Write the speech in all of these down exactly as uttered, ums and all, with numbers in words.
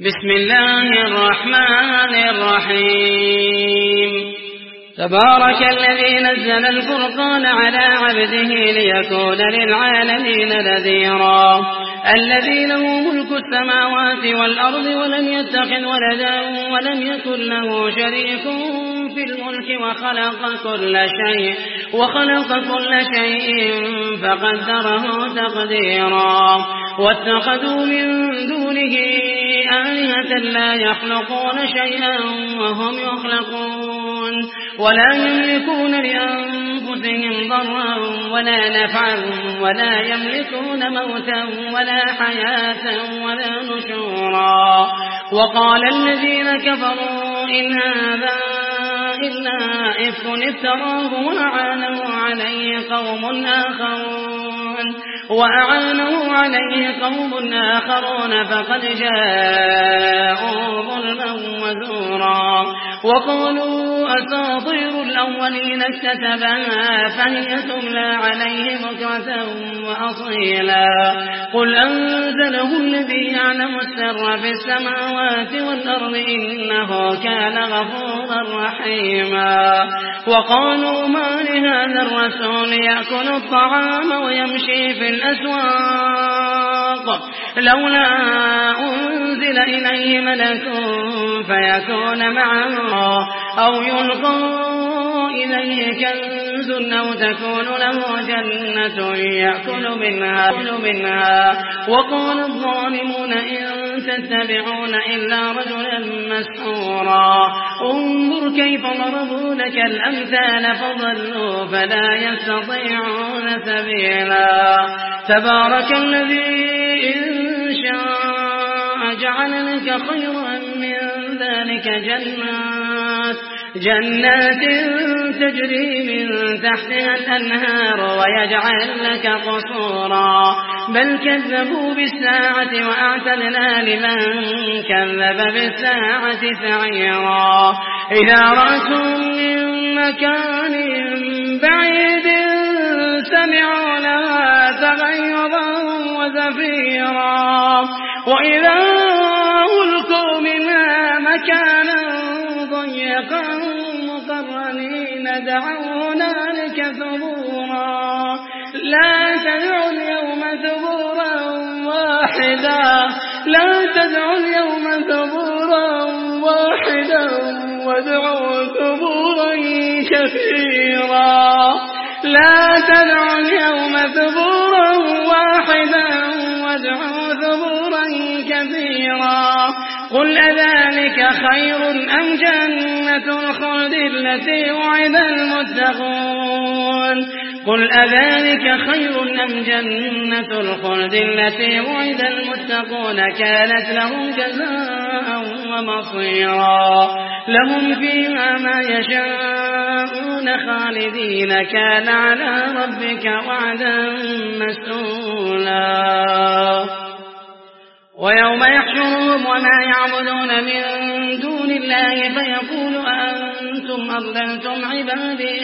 بسم الله الرحمن الرحيم تبارك الذي نزل الفرقان على عبده ليكون للعالمين نذيرا الذي له ملك السماوات والأرض ولم يتخذ ولدا ولم يكن له شريك في الملك وخلق كل شيء وخلق كل شيء فقدره تقديرا واتخذوا من دونه آلهة لا يخلقون شيئا وهم يخلقون ولا يملكون لأنفسهم ضرا ولا نفعا ولا يملكون موتا ولا حياة ولا نشورا وقال الذين كفروا إن هذا إلا إفك افتراه وأعانه عليه قوم آخرون وأعانه عليه قوم آخرون فقد جاءوا ظلما وزورا وقالوا أساطير الأولين اكتتبها فهي تملى عليه بكرة وأصيلا قل أنزله الذي يعلم السر في السماوات والأرض إنه كان غفورا رحيما وقالوا ما لهذا الرسول يأكل الطعام ويمشي في الأسواق لولا أنزل إليه ملك فيكون معه أو يلقى إليه كنز أو تكون له جنة يأكل منها, منها وقال الظالمون إن تتبعون إلا رجلا مسحورا انظر كيف ضربوا لك الأمثال فضلوا فلا يستطيعون سبيلا تبارك الذي إن شاء جعل لك خيرا من ذلك جنات جنات تجري من تحتها الأنهار ويجعل لك قصورا بل كذبوا بالساعة وأعتدنا لمن كذب بالساعة سعيرا إذا رأتهم من مكان بعيد سمعوا لها تغيظا وزفيرا وإذا ألقوا منها مكانا ضيقا مقرنين دعوا هنالك ثبورا لا تدعوا اليوم ثبورا واحدا لا تدعوا اليوم ثبورا واحدا وادعوا ثبورا كثيرا لا تدعوا اليوم ثبورا واحدا وادعوا ثبورا كثيرا قل أذلك خير أم جنة الخلد التي وعد المتقون قل أذلك خير أم جنة الخلد التي وعد المتقون كانت لهم جزاء ومصيرا لهم فيها ما يشاءون خالدين كان على ربك وعدا مسئولا ويوم يحشرهم وما يعبدون من دون الله فيقول أنتم أضللتم عبادي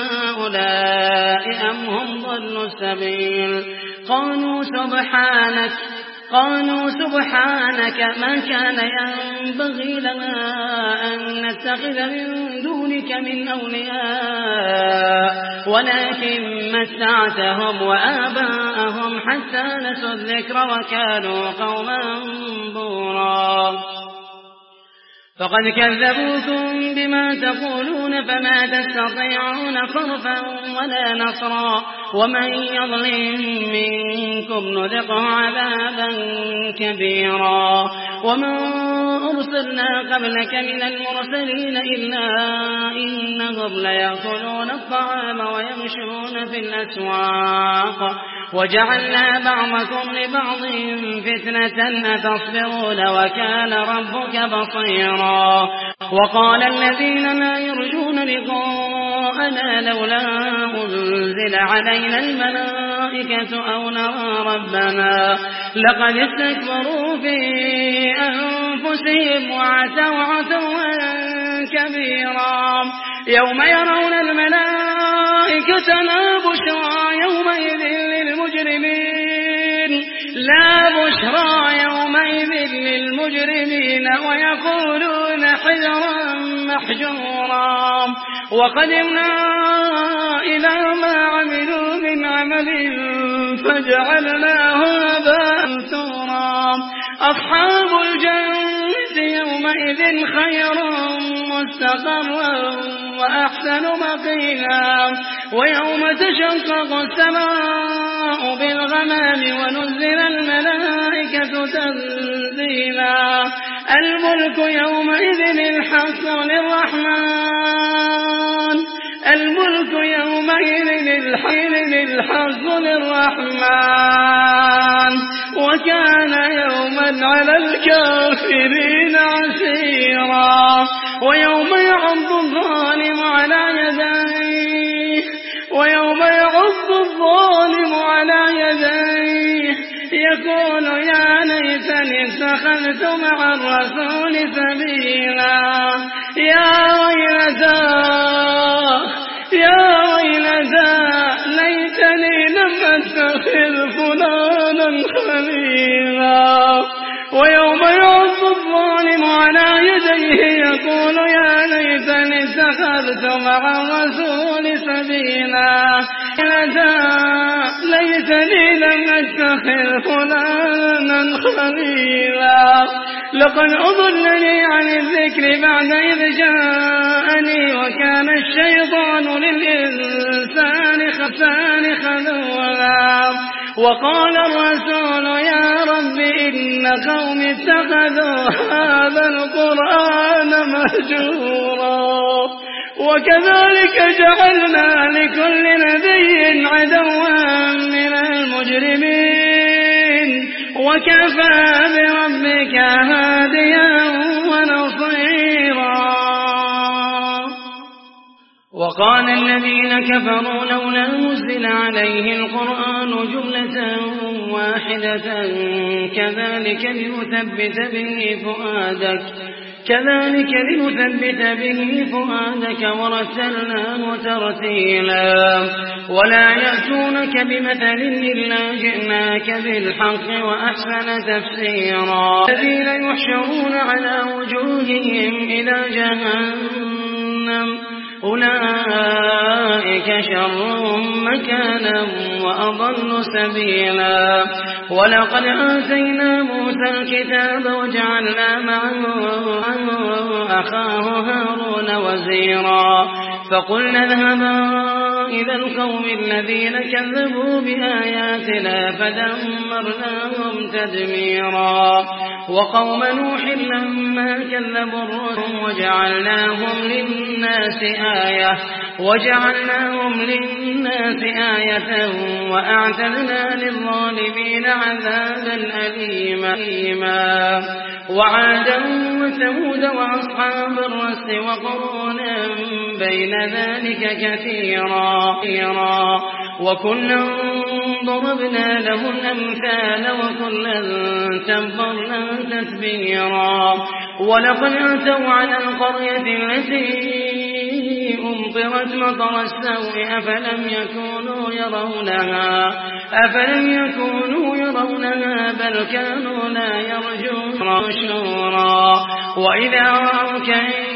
هؤلاء أم هم ضلوا السبيل قالوا سبحانك قالوا سبحانك ما كان ينبغي لنا أن نتخذ من دونك من أولياء ولكن متعتهم وآباءهم حتى نسوا الذكر وكانوا قوما بورا فقد كذبوكم بما تقولون فما تستطيعون صرفا ولا نصرا ومن يظلم منكم نذقه عذابا كبيرا وما أرسلنا قبلك من المرسلين إلا إنهم ليأكلون الطعام ويمشون في الأسواق وجعلنا بعضكم لبعض فتنة أتصبرون وكان ربك بصيرا وقال الذين لا يرجون لقاءنا لولا أنزل علينا الملائكة أو نرى ربنا لقد استكبروا في أنفسهم وعتوا عتوا كبيرا يوم يرون الملائكة لا بشرى يومئذ للمجرمين لا بشرى يومئذ للمجرمين ويقولون حجرا محجورا وقدمنا إلى ما عملوا من عمل فجعلناه هباء منثورا أصحاب الجنة يومئذ خير مستقرا وأحسن مقيلا ويوم تشقق السماء بالغمام ونزل الملائكة تنزيلا الملك يومئذ الحق للرحمن الملك يومئذ الحق للرحمن وكان يوما على الكافرين عسيرا ويوم يعض الظالم على يديه ويوم يعض الظالم على يديه يقول يا ليتني اتخذت مع الرسول سبيلا يا ويلتى يا ويلتى ليتني لم أتخذ فلانا خليلا ويوم يعض الظالم على يديه يقول يا ليتني اتخذت مع الرسول سبيلا ليتني لم أتخذ فلانا خليلا لقد أضلني عن الذكر بعد إذ جاءني وكان الشيطان للإنسان خذولا وقال الرسول يا رب إن قوم اتخذوا هذا القرآن مهجورا وكذلك جعلنا لكل نبي عدوا من المجرمين وكفى بربك هاديا ونصيرا وقال الذين كفروا لولا نزل عليه القرآن جملة واحدة كذلك لنثبت به فؤادك كذلك لنثبت به فؤادك ورتلناه ترتيلا ولا يأتونك بمثل إلا جئناك بالحق وأحسن تفسيرا الذين يحشرون على وجوههم إلى جهنم أولئك شر مكانا وأضل سبيلا ولقد آتينا موسى الكتاب وجعلنا معه أخاه هارون وزيرا فقلنا اذهبا إلى القوم الذين كذبوا بآياتنا فدمرناهم تدميرا وقوم نوح لما كذبوا الرسل وجعلناهم للناس آية وجعلناهم للناس آية وأعتدنا للظالمين عذابا أليما وعادا وثمود وأصحاب الرس وقرونا بين ذلك كثيرا وكلا ضربنا له الأمثال وكلا تبرنا تتبيرا ولقد أتوا على القرية التي أمطرت مطر السوء أفلم يكونوا يرونها أفلم يكونوا يرونها بل كانوا لا يرجون شورا وإذا رأوك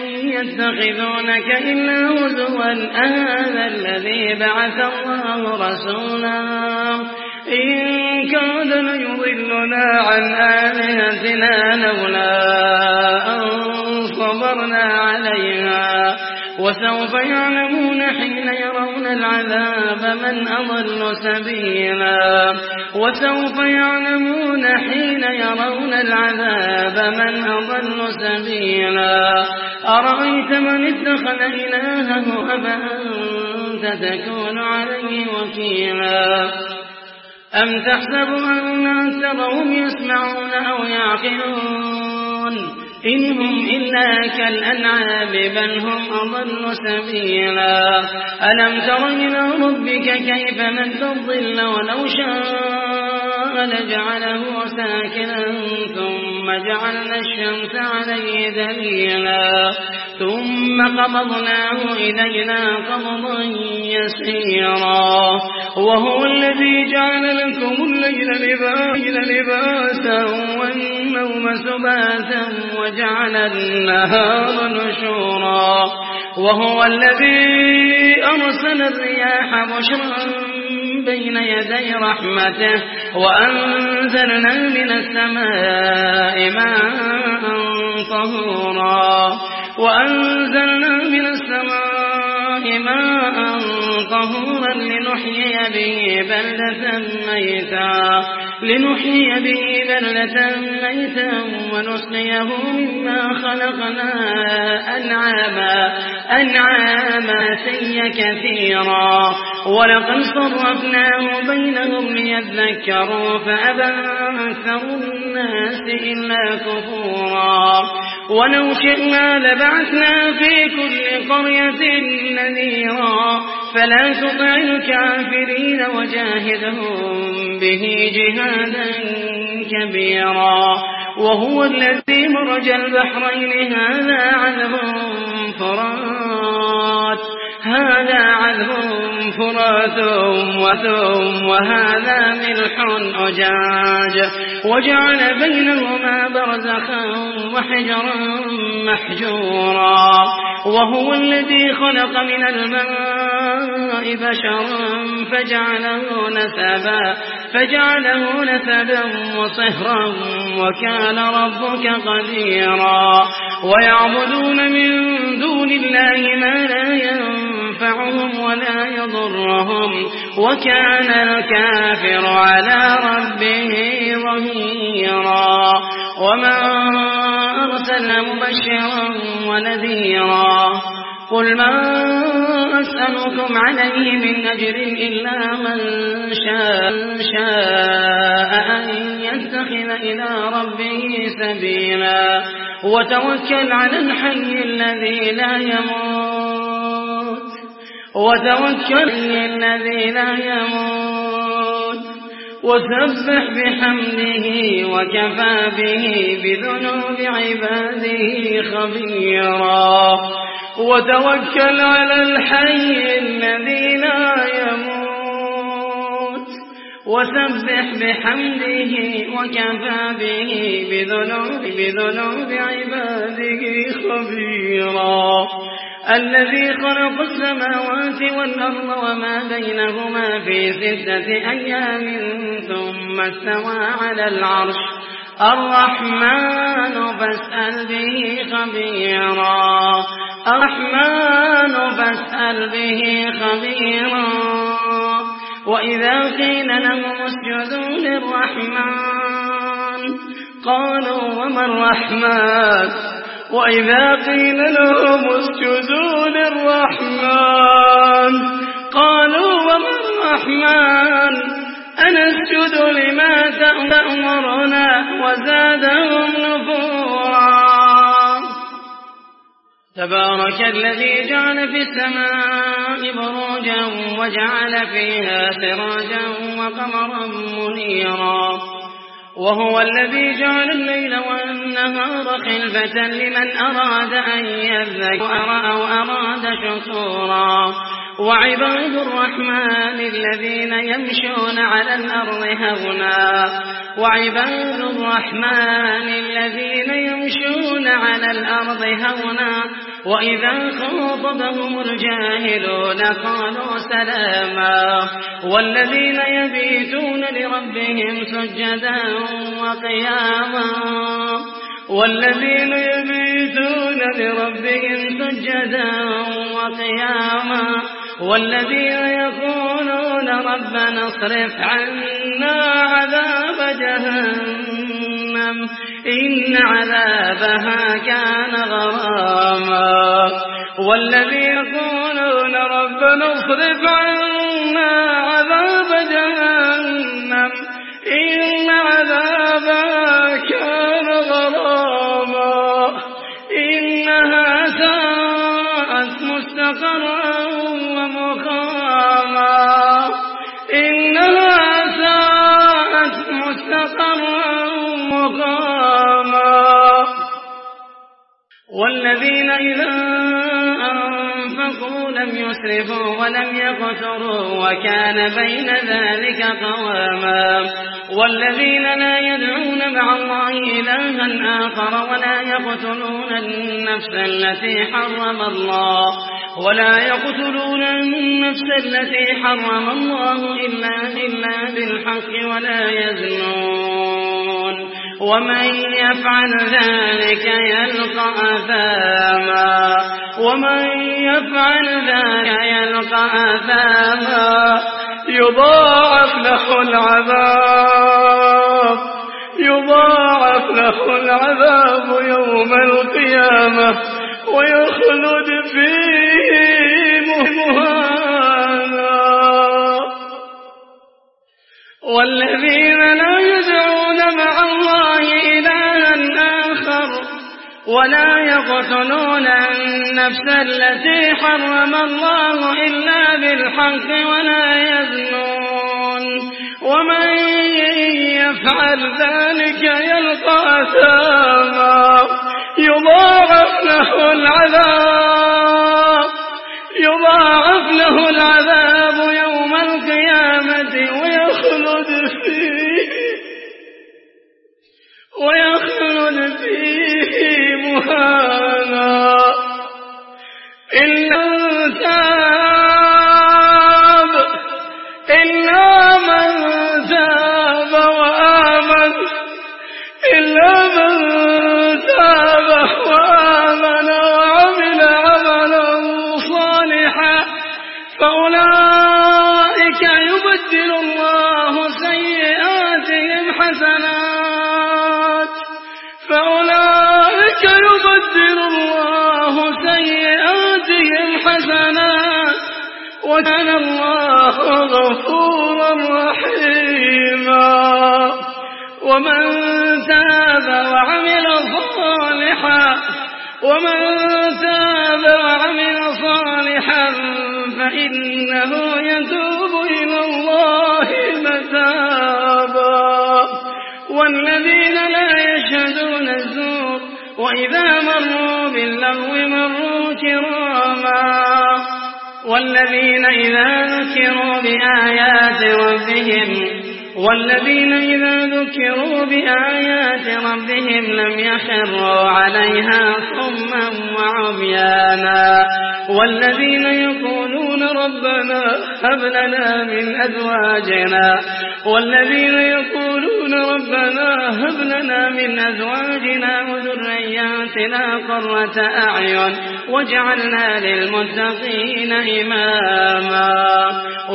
يتخذونك إلا هزوا أهذا الذي بعث الله رسولا إن كاد ليضلنا عن آلهتنا لولا أن صبرنا عليها وسوف يعلمون حين يرون العذاب من أضل سبيلا وسوف يعلمون حين يرون العذاب من أضل سبيلا أرأيت من اتخذ إلهه أفأنت تكون عليه وكيلا أم تحسب أن أكثرهم يسمعون أو يعقلون إنهم إلا كالأنعام بل هم أضل سبيلا ألم تر إلى ربك كيف مد الظل ولو شاء لجعله ساكنا ثم جعلنا الشمس عليه دليلا ثم قبضناه إلينا قبضا يسيرا وهو الذي جعل لكم الليل لباسا والنوم سباتا وجعل النهار نشورا وهو الذي أرسل الرياح بشرا بين يدي رحمته وأنزلنا من السماء ماء طهورا وأنزلنا من السماء ماء طهورا لنحيي به بلدة ميتا لنحيي به بلدة ميتا ونسقيه مما خلقنا أنعاما أنعاما كثيرا ولقد صرفناه بينهم ليذكروا فأبى أكثر الناس إلا كفورا ولو شئنا لبعثنا في كل قرية نذيرا فلا تطع الكافرين وجاهدهم به جهادا كبيرا وهو الذي مرج البحرين هذا عذب فرات هذا عذب فرات وثوم وهذا ملح أجاج وجعل بينهما برزخا وحجرا محجورا وهو الذي خلق من الماء بشرا فجعله نسبا فجعله نسبا وصهرا وكان ربك قديرا ويعبدون من دون الله ما لا ينفعهم ولا يضرهم وكان الكافر على ربه ظهيرا وما أرسلنا مبشرا ونذيرا قل ما أسألكم عليه من أجر إلا من شاء, شاء أن يتخذ إلى ربه سبيلا وتوكل على الحي الذي لا يموت وتوكل الذي لا يموت وسبح بحمده وكفى به بذنوب عباده خبيرا وتوكل على الحي الذي لا يموت وسبح بحمده وكفى به بذنوب, بذنوب عباده خبيرا الذي خلق السماوات والأرض وما بينهما في ستة أيام ثم استوى على العرش الرحمن فاسأل به خبيرا الرحمن فاسأل به خبيرا وإذا قيل لهم اسجدوا للرحمن قالوا وما الرحمن وإذا قيل لهم اسجدوا للرحمن قالوا وما الرحمن أنسجد لما تأمرنا وزادهم نفورا تبارك الذي جعل في السماء بروجا وجعل فيها سراجا وقمرا منيرا وهو الذي جعل الليل والنهار خلفة لمن أراد أن يذكر أو أراد شكورا وعباد الرحمن الذين يمشون على الأرض هونا وعباد الرحمن الذين يمشون على الأرض هونا وإذا خاطبهم الجاهلون قالوا سلاما والذين يبيتون لربهم سجدا وقياما والذين يبيتون لربهم سجدا وقياما والذين يقولون ربنا اصرف عنا عذاب جهنم إن عذابها كان غراما والذين يقولون ربنا اصرف عنا عذاب جهنم إن عذابها كان غراما إنها ساءت مستقرا ومقاما إنها ساءت والذين إذا أنفقوا لم يسرفوا ولم يقتروا وكان بين ذلك قواما والذين لا يدعون مع الله إلها آخر ولا يقتلون النفس التي حرم الله ولا يقتلون النفس التي حرم الله إلا إلا بالحق ولا يزنون ومن يفعل ذلك يلقى أثاما ومن يفعل ذلك يلقى أثاما يضاعف له العذاب يضاعف له العذاب يوم القيامة ويخلد فيه مهانا والذين لا يدعون مع الله إلها آخر ولا يقتلون النفس التي حرم الله إلا بالحق ولا يزنون ومن يفعل ذلك يلقى أثاما يضاعف له العذاب يضاعف له العذاب يوم القيامة ويخلد فيه ويخلد فيه مهانا إلا من تاب إلا من تاب وآمن إلا من تاب وآمن وعمل عملا صالحا فأولئك يبدل الله سيئاتهم حسنات فأولئك يبدل الله سيئاتهم حسنات وكان الله غفورا رحيما ومن تاب وعمل صالحا ومن تاب وعمل صالحا فإنه يتوب إلى الله متابا والذين لا يشهدون الزور وإذا مروا باللغو مروا كراما والذين إذا ذكروا بآيات ربهم والذين إذا ذكروا بآيات ربهم لم يخروا عليها صما وعميانا والذين يقولون ربنا هب لنا من أزواجنا والذين يقولون ربنا هب لنا من أزواجنا وذرياتنا قرة أعين واجعلنا للمتقين إماما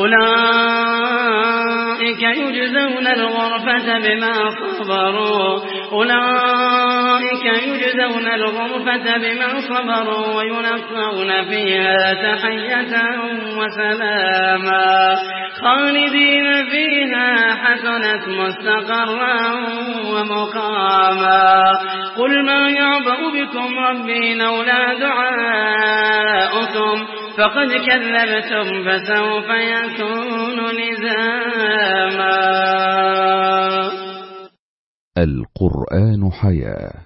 أولئك يجزون الغرفة بما صبروا أولئك يجزون الغرفة بما صبروا ويلقون فيها تحية وسلاما خالدين فيها حسنت مستقرا ومقاما قل ما يعبأ بكم ربي لولا دعاؤكم فقد كذبتم فسوف يكون لزاما. القرآن حياة.